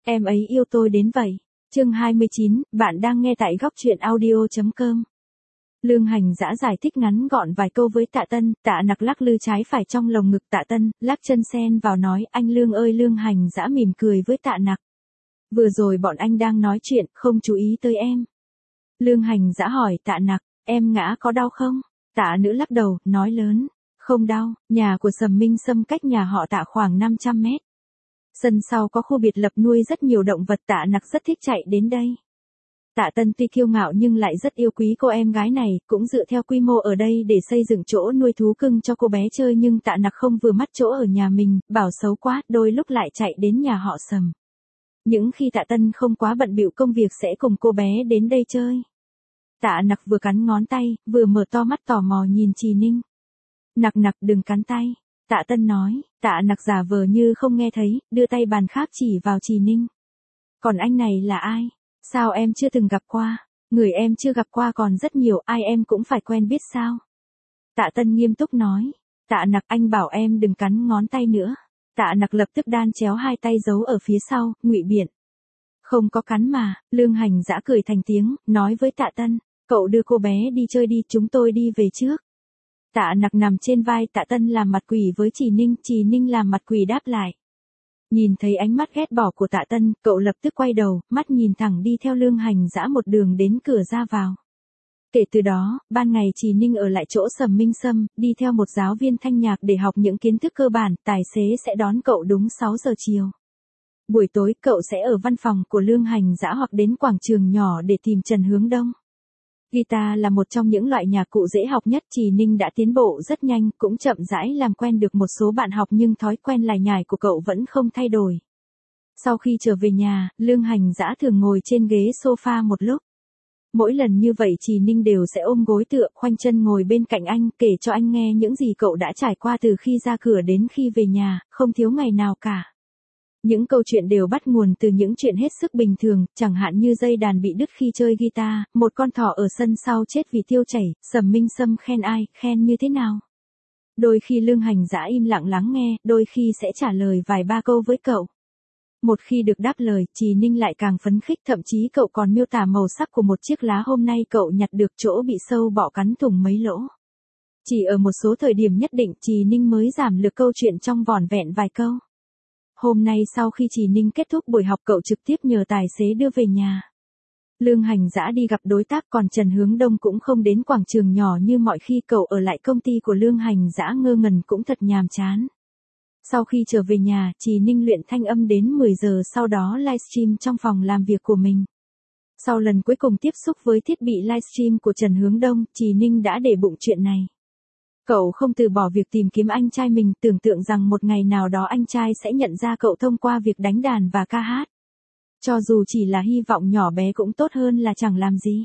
Em ấy yêu tôi đến vậy. Chương 29, bạn đang nghe tại góc truyện audio.com. Lương Hành Dã giải thích ngắn gọn vài câu với Tạ Tân, Tạ Nặc lắc lư trái phải trong lồng ngực Tạ Tân, lắc chân sen vào nói, anh Lương ơi. Lương Hành Dã mỉm cười với Tạ Nặc. Vừa rồi bọn anh đang nói chuyện, không chú ý tới em. Lương Hành Dã hỏi Tạ Nặc, em ngã có đau không? Tạ Nữ lắc đầu, nói lớn, không đau, nhà của Sầm Minh Sâm cách nhà họ Tạ khoảng 500 mét. Sân sau có khu biệt lập nuôi rất nhiều động vật. Tạ Nặc rất thích chạy đến đây. Tạ Tân tuy kiêu ngạo nhưng lại rất yêu quý cô em gái này, cũng dựa theo quy mô ở đây để xây dựng chỗ nuôi thú cưng cho cô bé chơi, nhưng Tạ Nặc không vừa mắt chỗ ở nhà mình, bảo xấu quá, đôi lúc lại chạy đến nhà họ Sầm. Những khi Tạ Tân không quá bận bịu công việc sẽ cùng cô bé đến đây chơi. Tạ Nặc vừa cắn ngón tay, vừa mở to mắt tò mò nhìn Trì Ninh. Nặc nặc đừng cắn tay. Tạ Tân nói. Tạ Nặc giả vờ như không nghe thấy, đưa tay bàn khác chỉ vào Trì Ninh. Còn anh này là ai? Sao em chưa từng gặp qua? Người em chưa gặp qua còn rất nhiều, ai em cũng phải quen biết sao? Tạ Tân nghiêm túc nói. Tạ Nặc, anh bảo em đừng cắn ngón tay nữa. Tạ Nặc lập tức đan chéo hai tay giấu ở phía sau, ngụy biện. Không có cắn mà. Lương Hành Dã cười thành tiếng, nói với Tạ Tân, cậu đưa cô bé đi chơi đi, chúng tôi đi về trước. Tạ Nặc nằm trên vai Tạ Tân làm mặt quỷ với Trì Ninh làm mặt quỷ đáp lại. Nhìn thấy ánh mắt ghét bỏ của Tạ Tân, cậu lập tức quay đầu, mắt nhìn thẳng đi theo Lương Hành Dã một đường đến cửa ra vào. Kể từ đó, ban ngày Trì Ninh ở lại chỗ Sầm Minh Sâm, đi theo một giáo viên thanh nhạc để học những kiến thức cơ bản, tài xế sẽ đón cậu đúng 6 giờ chiều. Buổi tối cậu sẽ ở văn phòng của Lương Hành Dã hoặc đến quảng trường nhỏ để tìm Trần Hướng Đông. Guitar là một trong những loại nhạc cụ dễ học nhất. Trì Ninh đã tiến bộ rất nhanh, cũng chậm rãi làm quen được một số bạn học, nhưng thói quen lải nhải của cậu vẫn không thay đổi. Sau khi trở về nhà, Lương Hành Dã thường ngồi trên ghế sofa một lúc. Mỗi lần như vậy Trì Ninh đều sẽ ôm gối tựa, khoanh chân ngồi bên cạnh anh, kể cho anh nghe những gì cậu đã trải qua từ khi ra cửa đến khi về nhà, không thiếu ngày nào cả. Những câu chuyện đều bắt nguồn từ những chuyện hết sức bình thường, chẳng hạn như dây đàn bị đứt khi chơi guitar, một con thỏ ở sân sau chết vì tiêu chảy, Sầm Minh Sâm khen ai, khen như thế nào. Đôi khi Lương Hành Dã im lặng lắng nghe, đôi khi sẽ trả lời vài ba câu với cậu. Một khi được đáp lời, Trì Ninh lại càng phấn khích, thậm chí cậu còn miêu tả màu sắc của một chiếc lá hôm nay cậu nhặt được chỗ bị sâu bọ cắn thủng mấy lỗ. Chỉ ở một số thời điểm nhất định Trì Ninh mới giảm lược câu chuyện trong vỏn vẹn vài câu. Hôm nay sau khi Trì Ninh kết thúc buổi học cậu trực tiếp nhờ tài xế đưa về nhà. Lương Hành Dã đi gặp đối tác, còn Trần Hướng Đông cũng không đến quảng trường nhỏ như mọi khi. Cậu ở lại công ty của Lương Hành Dã ngơ ngẩn cũng thật nhàm chán. Sau khi trở về nhà, Trì Ninh luyện thanh âm đến 10 giờ, sau đó livestream trong phòng làm việc của mình. Sau lần cuối cùng tiếp xúc với thiết bị livestream của Trần Hướng Đông, Trì Ninh đã để bụng chuyện này. Cậu không từ bỏ việc tìm kiếm anh trai mình, tưởng tượng rằng một ngày nào đó anh trai sẽ nhận ra cậu thông qua việc đánh đàn và ca hát. Cho dù chỉ là hy vọng nhỏ bé cũng tốt hơn là chẳng làm gì.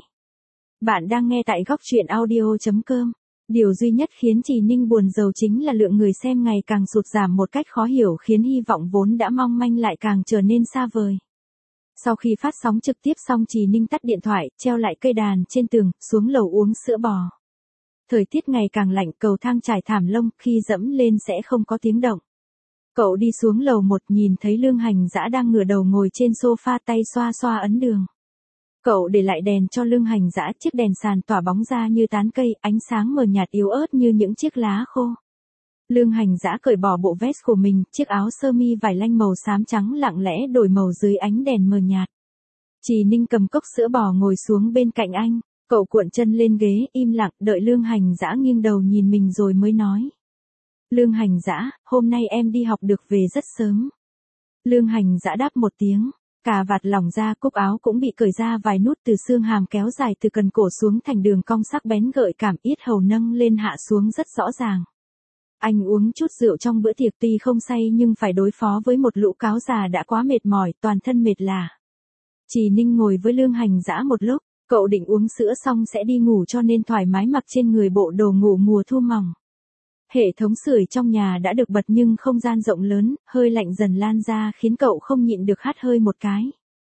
Bạn đang nghe tại góc truyện audio.com. Điều duy nhất khiến Trì Ninh buồn rầu chính là lượng người xem ngày càng sụt giảm một cách khó hiểu, khiến hy vọng vốn đã mong manh lại càng trở nên xa vời. Sau khi phát sóng trực tiếp xong, Trì Ninh tắt điện thoại, treo lại cây đàn trên tường, xuống lầu uống sữa bò. Thời tiết ngày càng lạnh, cầu thang trải thảm lông, khi dẫm lên sẽ không có tiếng động. Cậu đi xuống lầu 1, nhìn thấy Lương Hành Dã đang ngửa đầu ngồi trên sofa, tay xoa xoa ấn đường. Cậu để lại đèn cho Lương Hành Dã, chiếc đèn sàn tỏa bóng ra như tán cây, ánh sáng mờ nhạt yếu ớt như những chiếc lá khô. Lương Hành Dã cởi bỏ bộ vest của mình, chiếc áo sơ mi vải lanh màu xám trắng lặng lẽ đổi màu dưới ánh đèn mờ nhạt. Trì Ninh cầm cốc sữa bò ngồi xuống bên cạnh anh. Cậu cuộn chân lên ghế, im lặng, đợi Lương Hành Dã nghiêng đầu nhìn mình rồi mới nói. Lương Hành Dã, hôm nay em đi học được về rất sớm. Lương Hành Dã đáp một tiếng, cà vạt lỏng ra, cúc áo cũng bị cởi ra vài nút, từ xương hàm kéo dài từ cần cổ xuống thành đường cong sắc bén gợi cảm, yết hầu nâng lên hạ xuống rất rõ ràng. Anh uống chút rượu trong bữa tiệc, tuy không say nhưng phải đối phó với một lũ cáo già đã quá mệt mỏi, toàn thân mệt lả. Trì Ninh ngồi với Lương Hành Dã một lúc. Cậu định uống sữa xong sẽ đi ngủ cho nên thoải mái mặc trên người bộ đồ ngủ mùa thu mỏng. Hệ thống sưởi trong nhà đã được bật nhưng không gian rộng lớn, hơi lạnh dần lan ra khiến cậu không nhịn được hắt hơi một cái.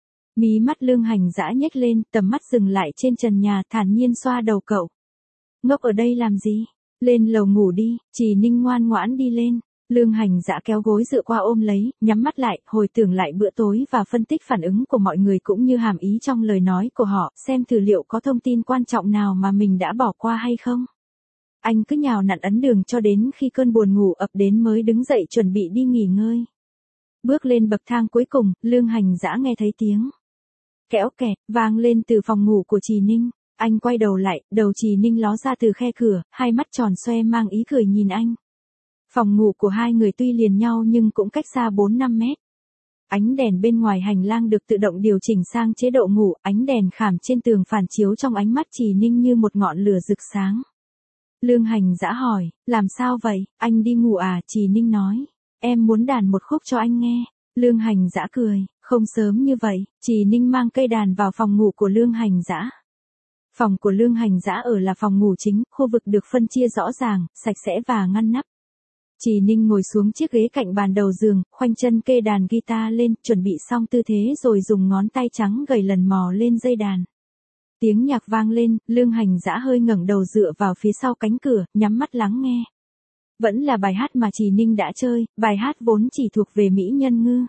Mí mắt Lương Hành Dã nhếch lên, tầm mắt dừng lại trên trần nhà, thản nhiên xoa đầu cậu. Ngốc ở đây làm gì? Lên lầu ngủ đi. Trì Ninh ngoan ngoãn đi lên. Lương Hành Dã kéo gối dựa qua ôm lấy, nhắm mắt lại, hồi tưởng lại bữa tối và phân tích phản ứng của mọi người cũng như hàm ý trong lời nói của họ, xem thử liệu có thông tin quan trọng nào mà mình đã bỏ qua hay không. Anh cứ nhào nặn ấn đường cho đến khi cơn buồn ngủ ập đến mới đứng dậy chuẩn bị đi nghỉ ngơi. Bước lên bậc thang cuối cùng, Lương Hành Dã nghe thấy tiếng kéo kẹt vang lên từ phòng ngủ của Trì Ninh. Anh quay đầu lại, đầu Trì Ninh ló ra từ khe cửa, hai mắt tròn xoe mang ý cười nhìn anh. Phòng ngủ của hai người tuy liền nhau nhưng cũng cách xa 4-5 mét. Ánh đèn bên ngoài hành lang được tự động điều chỉnh sang chế độ ngủ, ánh đèn khảm trên tường phản chiếu trong ánh mắt Trì Ninh như một ngọn lửa rực sáng. Lương Hành Dã hỏi, làm sao vậy, anh đi ngủ à? Trì Ninh nói, em muốn đàn một khúc cho anh nghe. Lương Hành Dã cười, không sớm như vậy. Trì Ninh mang cây đàn vào phòng ngủ của Lương Hành Dã. Phòng của Lương Hành Dã ở là phòng ngủ chính, khu vực được phân chia rõ ràng, sạch sẽ và ngăn nắp. Trì Ninh ngồi xuống chiếc ghế cạnh bàn đầu giường, khoanh chân kê đàn guitar lên, chuẩn bị xong tư thế rồi dùng ngón tay trắng gầy lần mò lên dây đàn. Tiếng nhạc vang lên, Lương Hành Dã hơi ngẩng đầu dựa vào phía sau cánh cửa, nhắm mắt lắng nghe. Vẫn là bài hát mà Trì Ninh đã chơi, bài hát vốn chỉ thuộc về mỹ nhân ngư.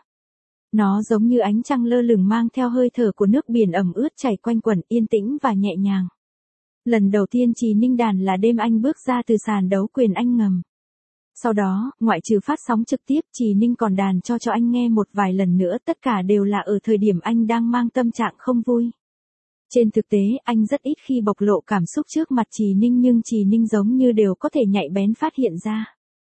Nó giống như ánh trăng lơ lửng mang theo hơi thở của nước biển ẩm ướt chảy quanh quẩn, yên tĩnh và nhẹ nhàng. Lần đầu tiên Trì Ninh đàn là đêm anh bước ra từ sàn đấu quyền anh ngầm. Sau đó, ngoại trừ phát sóng trực tiếp, Trì Ninh còn đàn cho anh nghe một vài lần nữa, tất cả đều là ở thời điểm anh đang mang tâm trạng không vui. Trên thực tế, anh rất ít khi bộc lộ cảm xúc trước mặt Trì Ninh nhưng Trì Ninh giống như đều có thể nhạy bén phát hiện ra.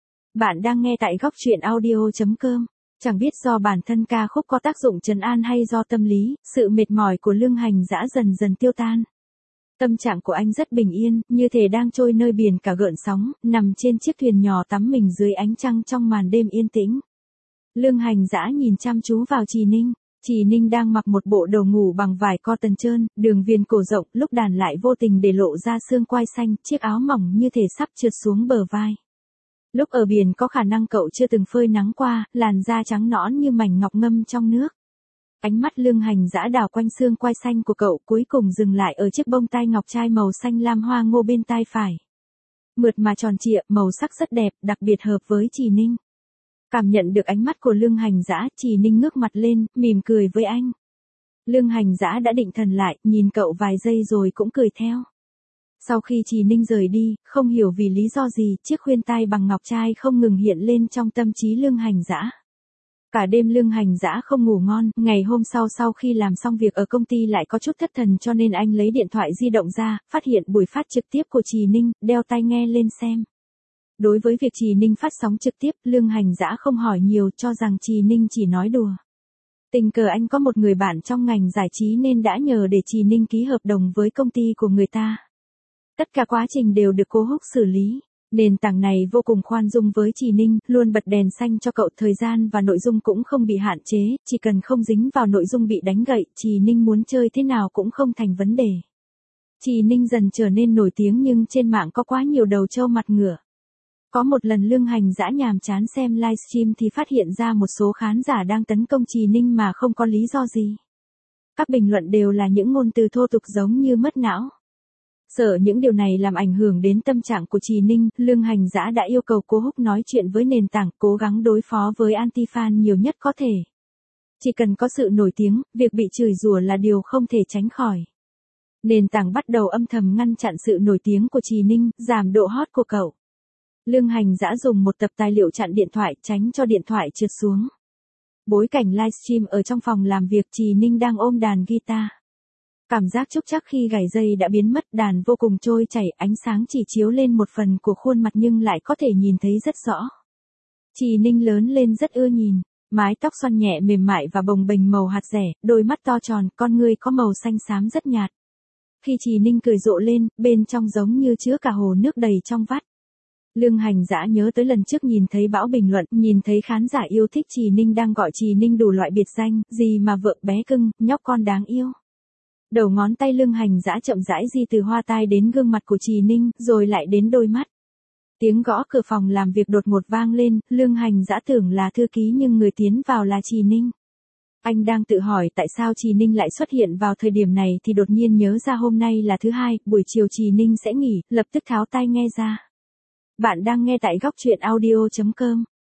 Bạn đang nghe tại góc truyện audio.com. Chẳng biết do bản thân ca khúc có tác dụng trấn an hay do tâm lý, sự mệt mỏi của Lương Hành Dã dần dần tiêu tan. Tâm trạng của anh rất bình yên, như thể đang trôi nơi biển cả gợn sóng, nằm trên chiếc thuyền nhỏ tắm mình dưới ánh trăng trong màn đêm yên tĩnh. Lương Hành Dã nhìn chăm chú vào Trì Ninh. Trì Ninh đang mặc một bộ đồ ngủ bằng vải cotton trơn, đường viền cổ rộng, lúc đàn lại vô tình để lộ ra xương quai xanh, chiếc áo mỏng như thể sắp trượt xuống bờ vai. Lúc ở biển có khả năng cậu chưa từng phơi nắng qua, làn da trắng nõn như mảnh ngọc ngâm trong nước. Ánh mắt Lương Hành Dã đảo quanh xương quai xanh của cậu, cuối cùng dừng lại ở chiếc bông tai ngọc trai màu xanh lam hoa ngô bên tai phải. Mượt mà tròn trịa, màu sắc rất đẹp, đặc biệt hợp với Trì Ninh. Cảm nhận được ánh mắt của Lương Hành Dã, Trì Ninh ngước mặt lên, mỉm cười với anh. Lương Hành Dã đã định thần lại, nhìn cậu vài giây rồi cũng cười theo. Sau khi Trì Ninh rời đi, không hiểu vì lý do gì, chiếc khuyên tai bằng ngọc trai không ngừng hiện lên trong tâm trí Lương Hành Dã. Cả đêm Lương Hành Dã không ngủ ngon, ngày hôm sau khi làm xong việc ở công ty lại có chút thất thần cho nên anh lấy điện thoại di động ra, phát hiện buổi phát trực tiếp của Trì Ninh, đeo tai nghe lên xem. Đối với việc Trì Ninh phát sóng trực tiếp, Lương Hành Dã không hỏi nhiều, cho rằng Trì Ninh chỉ nói đùa. Tình cờ anh có một người bạn trong ngành giải trí nên đã nhờ để Trì Ninh ký hợp đồng với công ty của người ta. Tất cả quá trình đều được cô Húc xử lý. Nền tảng này vô cùng khoan dung với Trì Ninh, luôn bật đèn xanh cho cậu, thời gian và nội dung cũng không bị hạn chế, chỉ cần không dính vào nội dung bị đánh gậy, Trì Ninh muốn chơi thế nào cũng không thành vấn đề. Trì Ninh dần trở nên nổi tiếng nhưng trên mạng có quá nhiều đầu trâu mặt ngựa. Có một lần Lương Hành Dã nhàm chán xem livestream thì phát hiện ra một số khán giả đang tấn công Trì Ninh mà không có lý do gì. Các bình luận đều là những ngôn từ thô tục giống như mất não. Sợ những điều này làm ảnh hưởng đến tâm trạng của Trì Ninh, Lương Hành Dã đã yêu cầu cô Húc nói chuyện với nền tảng, cố gắng đối phó với anti-fan nhiều nhất có thể. Chỉ cần có sự nổi tiếng, việc bị chửi rủa là điều không thể tránh khỏi. Nền tảng bắt đầu âm thầm ngăn chặn sự nổi tiếng của Trì Ninh, giảm độ hot của cậu. Lương Hành Dã dùng một tập tài liệu chặn điện thoại, tránh cho điện thoại trượt xuống. Bối cảnh livestream ở trong phòng làm việc, Trì Ninh đang ôm đàn guitar. Cảm giác trúc trắc khi gảy dây đã biến mất, đàn vô cùng trôi chảy, ánh sáng chỉ chiếu lên một phần của khuôn mặt nhưng lại có thể nhìn thấy rất rõ. Trì Ninh lớn lên rất ưa nhìn, mái tóc xoăn nhẹ mềm mại và bồng bềnh màu hạt dẻ, đôi mắt to tròn, con ngươi có màu xanh xám rất nhạt. Khi Trì Ninh cười rộ lên, bên trong giống như chứa cả hồ nước đầy trong vắt. Lương Hành Dã nhớ tới lần trước nhìn thấy bão bình luận, nhìn thấy khán giả yêu thích Trì Ninh đang gọi Trì Ninh đủ loại biệt danh, gì mà vợ bé cưng, nhóc con đáng yêu. Đầu ngón tay Lương Hành Dã chậm rãi di từ hoa tai đến gương mặt của Trì Ninh, rồi lại đến đôi mắt. Tiếng gõ cửa phòng làm việc đột ngột vang lên, Lương Hành Dã tưởng là thư ký nhưng người tiến vào là Trì Ninh. Anh đang tự hỏi tại sao Trì Ninh lại xuất hiện vào thời điểm này thì đột nhiên nhớ ra hôm nay là thứ hai, buổi chiều Trì Ninh sẽ nghỉ, lập tức tháo tai nghe ra. Bạn đang nghe tại góc truyện audio.com.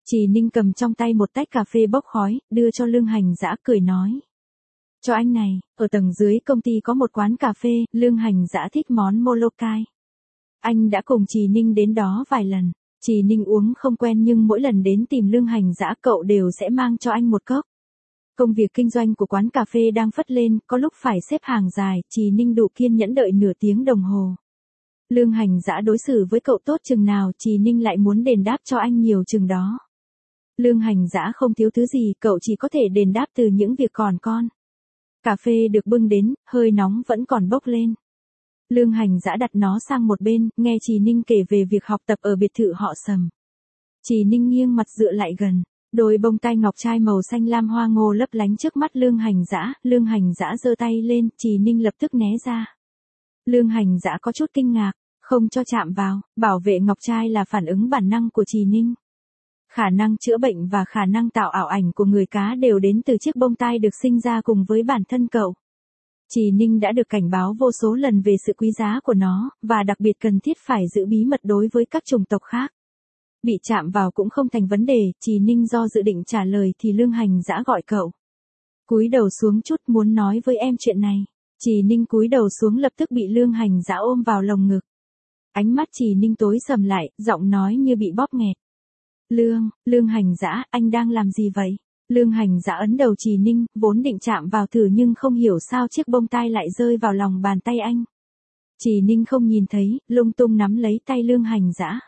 Trì Ninh cầm trong tay một tách cà phê bốc khói, đưa cho Lương Hành Dã cười nói. Cho anh này, ở tầng dưới công ty có một quán cà phê, Lương Hành Dã thích món Molokai. Anh đã cùng Trì Ninh đến đó vài lần. Trì Ninh uống không quen nhưng mỗi lần đến tìm Lương Hành Dã cậu đều sẽ mang cho anh một cốc. Công việc kinh doanh của quán cà phê đang phất lên, có lúc phải xếp hàng dài, Trì Ninh đủ kiên nhẫn đợi nửa tiếng đồng hồ. Lương Hành Dã đối xử với cậu tốt chừng nào, Trì Ninh lại muốn đền đáp cho anh nhiều chừng đó. Lương Hành Dã không thiếu thứ gì, cậu chỉ có thể đền đáp từ những việc còn con. Cà phê được bưng đến, hơi nóng vẫn còn bốc lên. Lương Hành Dã đặt nó sang một bên, nghe Trì Ninh kể về việc học tập ở biệt thự họ Sầm. Trì Ninh nghiêng mặt dựa lại gần, đôi bông tai ngọc trai màu xanh lam hoa ngô lấp lánh trước mắt Lương Hành Dã giơ tay lên, Trì Ninh lập tức né ra. Lương Hành Dã có chút kinh ngạc, không cho chạm vào, bảo vệ ngọc trai là phản ứng bản năng của Trì Ninh. Khả năng chữa bệnh và khả năng tạo ảo ảnh của người cá đều đến từ chiếc bông tai được sinh ra cùng với bản thân cậu. Trì Ninh đã được cảnh báo vô số lần về sự quý giá của nó, và đặc biệt cần thiết phải giữ bí mật đối với các chủng tộc khác. Bị chạm vào cũng không thành vấn đề, Trì Ninh do dự định trả lời thì Lương Hành Dã gọi cậu. Cúi đầu xuống chút, muốn nói với em chuyện này. Trì Ninh cúi đầu xuống lập tức bị Lương Hành Dã ôm vào lồng ngực. Ánh mắt Trì Ninh tối sầm lại, giọng nói như bị bóp nghẹt. Lương Hành Dã, anh đang làm gì vậy? Lương Hành Dã ấn đầu Trì Ninh, vốn định chạm vào thử nhưng không hiểu sao chiếc bông tai lại rơi vào lòng bàn tay anh. Trì Ninh không nhìn thấy, lung tung nắm lấy tay Lương Hành Dã.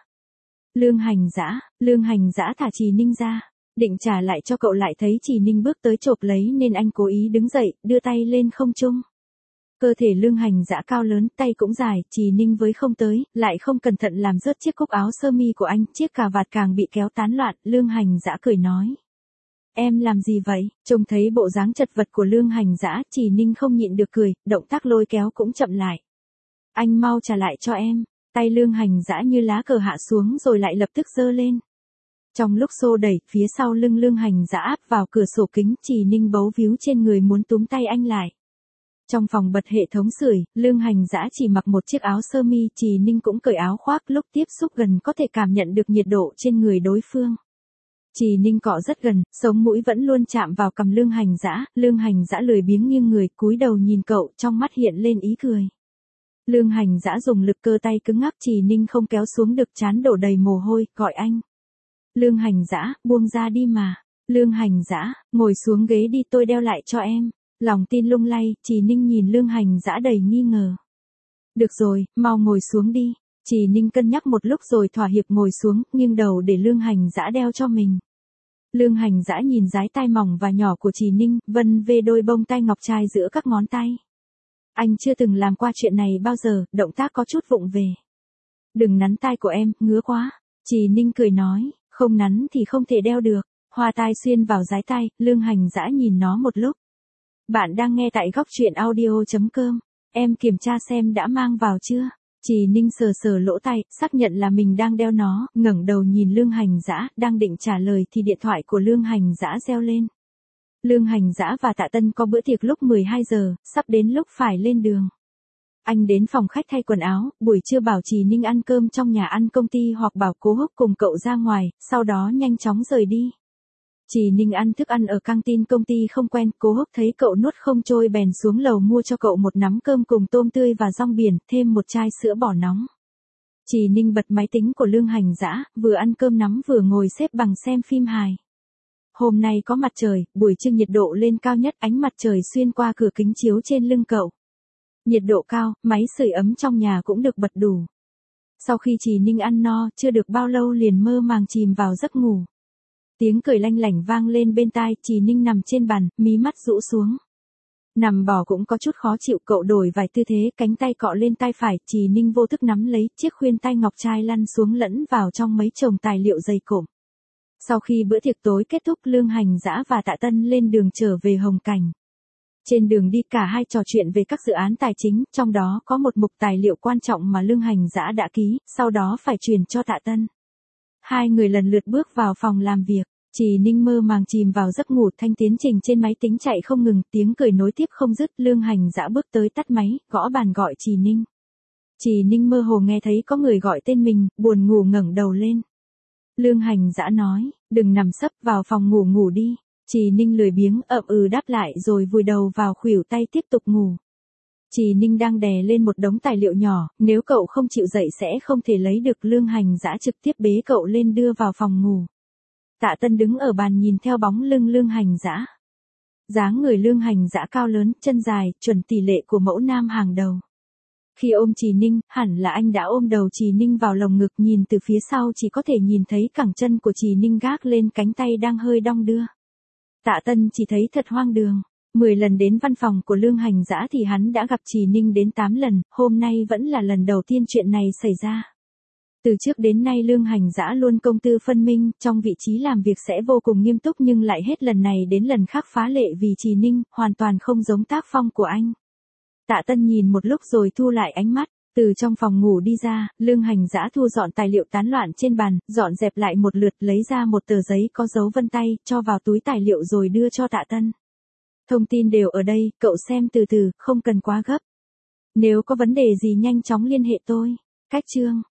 Lương Hành Dã thả Trì Ninh ra, định trả lại cho cậu lại thấy Trì Ninh bước tới chộp lấy nên anh cố ý đứng dậy, đưa tay lên không trung. Cơ thể Lương Hành Dã cao lớn, tay cũng dài, Trì Ninh với không tới, lại không cẩn thận làm rớt chiếc cúc áo sơ mi của anh, chiếc cà vạt càng bị kéo tán loạn, Lương Hành Dã cười nói. Em làm gì vậy? Trông thấy bộ dáng chật vật của Lương Hành Dã, Trì Ninh không nhịn được cười, động tác lôi kéo cũng chậm lại. Anh mau trả lại cho em. Tay Lương Hành Dã như lá cờ hạ xuống rồi lại lập tức giơ lên. Trong lúc xô đẩy, phía sau lưng Lương Hành Dã áp vào cửa sổ kính, Trì Ninh bấu víu trên người muốn túm tay anh lại. Trong phòng bật hệ thống sưởi, Lương Hành Dã chỉ mặc một chiếc áo sơ mi, Trì Ninh cũng cởi áo khoác, lúc tiếp xúc gần có thể cảm nhận được nhiệt độ trên người đối phương. Trì Ninh cọ rất gần, sống mũi vẫn luôn chạm vào cằm Lương Hành Dã lười biếng nghiêng người, cúi đầu nhìn cậu, trong mắt hiện lên ý cười. Lương Hành Dã dùng lực cơ tay cứng ngắc, Trì Ninh không kéo xuống được, trán đổ đầy mồ hôi, gọi anh. Lương Hành Dã, buông ra đi mà. Lương Hành Dã, ngồi xuống ghế đi, tôi đeo lại cho em. Lòng tin lung lay, Trì Ninh nhìn Lương Hành Dã đầy nghi ngờ. Được rồi, mau ngồi xuống đi. Trì Ninh cân nhắc một lúc rồi thỏa hiệp ngồi xuống, nghiêng đầu để Lương Hành Dã đeo cho mình. Lương Hành Dã nhìn dái tai mỏng và nhỏ của Trì Ninh, vân vê đôi bông tai ngọc trai giữa các ngón tay. Anh chưa từng làm qua chuyện này bao giờ, động tác có chút vụng về. Đừng nắn tai của em, ngứa quá. Trì Ninh cười nói, không nắn thì không thể đeo được. Hoa tai xuyên vào dái tai, Lương Hành Dã nhìn nó một lúc. Bạn đang nghe tại góc truyện audio.com. Em kiểm tra xem đã mang vào chưa? Trì Ninh sờ sờ lỗ tai, xác nhận là mình đang đeo nó, ngẩng đầu nhìn Lương Hành Dã, đang định trả lời thì điện thoại của Lương Hành Dã reo lên. Lương Hành Dã và Tạ Tân có bữa tiệc lúc 12 giờ, sắp đến lúc phải lên đường. Anh đến phòng khách thay quần áo, buổi trưa bảo Trì Ninh ăn cơm trong nhà ăn công ty hoặc bảo Cố Húc cùng cậu ra ngoài, sau đó nhanh chóng rời đi. Trì Ninh ăn thức ăn ở căng tin công ty không quen, Cố Húc thấy cậu nuốt không trôi bèn xuống lầu mua cho cậu một nắm cơm cùng tôm tươi và rong biển, thêm một chai sữa bò nóng. Trì Ninh bật máy tính của Lương Hành Dã, vừa ăn cơm nắm vừa ngồi xếp bằng xem phim hài. Hôm nay có mặt trời, buổi trưa nhiệt độ lên cao nhất, ánh mặt trời xuyên qua cửa kính chiếu trên lưng cậu. Nhiệt độ cao, máy sưởi ấm trong nhà cũng được bật đủ. Sau khi Trì Ninh ăn no, chưa được bao lâu liền mơ màng chìm vào giấc ngủ. Tiếng cười lanh lảnh vang lên bên tai, Trì Ninh nằm trên bàn, mí mắt rũ xuống. Nằm bò cũng có chút khó chịu, cậu đổi vài tư thế, cánh tay cọ lên tai phải, Trì Ninh vô thức nắm lấy, chiếc khuyên tai ngọc trai lăn xuống lẫn vào trong mấy chồng tài liệu dày cộm. Sau khi bữa tiệc tối kết thúc, Lương Hành Dã và Tạ Tân lên đường trở về Hồng Cảnh. Trên đường đi cả hai trò chuyện về các dự án tài chính, trong đó có một mục tài liệu quan trọng mà Lương Hành Dã đã ký, sau đó phải truyền cho Tạ Tân. Hai người lần lượt bước vào phòng làm việc, Trì Ninh mơ màng chìm vào giấc ngủ, thanh tiến trình trên máy tính chạy không ngừng, tiếng cười nối tiếp không dứt, Lương Hành Dã bước tới tắt máy, gõ bàn gọi Trì Ninh. Trì Ninh mơ hồ nghe thấy có người gọi tên mình, buồn ngủ ngẩng đầu lên. Lương Hành Dã nói, Đừng nằm sấp, vào phòng ngủ ngủ đi. Trì Ninh lười biếng đáp lại rồi vùi đầu vào khuỷu tay tiếp tục ngủ. Trì Ninh đang đè lên một đống tài liệu nhỏ, nếu cậu không chịu dậy sẽ không thể lấy được. Lương Hành Dã trực tiếp bế cậu lên đưa vào phòng ngủ. Tạ Tân đứng ở bàn nhìn theo bóng lưng Lương Hành Dã. Dáng người Lương Hành Dã cao lớn, chân dài, chuẩn tỷ lệ của mẫu nam hàng đầu. Khi ôm Trì Ninh, hẳn là anh đã ôm đầu Trì Ninh vào lồng ngực, nhìn từ phía sau chỉ có thể nhìn thấy cẳng chân của Trì Ninh gác lên cánh tay đang hơi đong đưa. Tạ Tân chỉ thấy thật hoang đường. 10 lần đến văn phòng của Lương Hành Dã thì hắn đã gặp Trì Ninh đến 8 lần, hôm nay vẫn là lần đầu tiên chuyện này xảy ra. Từ trước đến nay Lương Hành Dã luôn công tư phân minh, trong vị trí làm việc sẽ vô cùng nghiêm túc nhưng lại hết lần này đến lần khác phá lệ vì Trì Ninh, hoàn toàn không giống tác phong của anh. Tạ Tân nhìn một lúc rồi thu lại ánh mắt, từ trong phòng ngủ đi ra, Lương Hành Dã thu dọn tài liệu tán loạn trên bàn, dọn dẹp lại một lượt, lấy ra một tờ giấy có dấu vân tay, cho vào túi tài liệu rồi đưa cho Tạ Tân. Thông tin đều ở đây, cậu xem từ từ, không cần quá gấp. Nếu có vấn đề gì nhanh chóng liên hệ tôi. Cách chương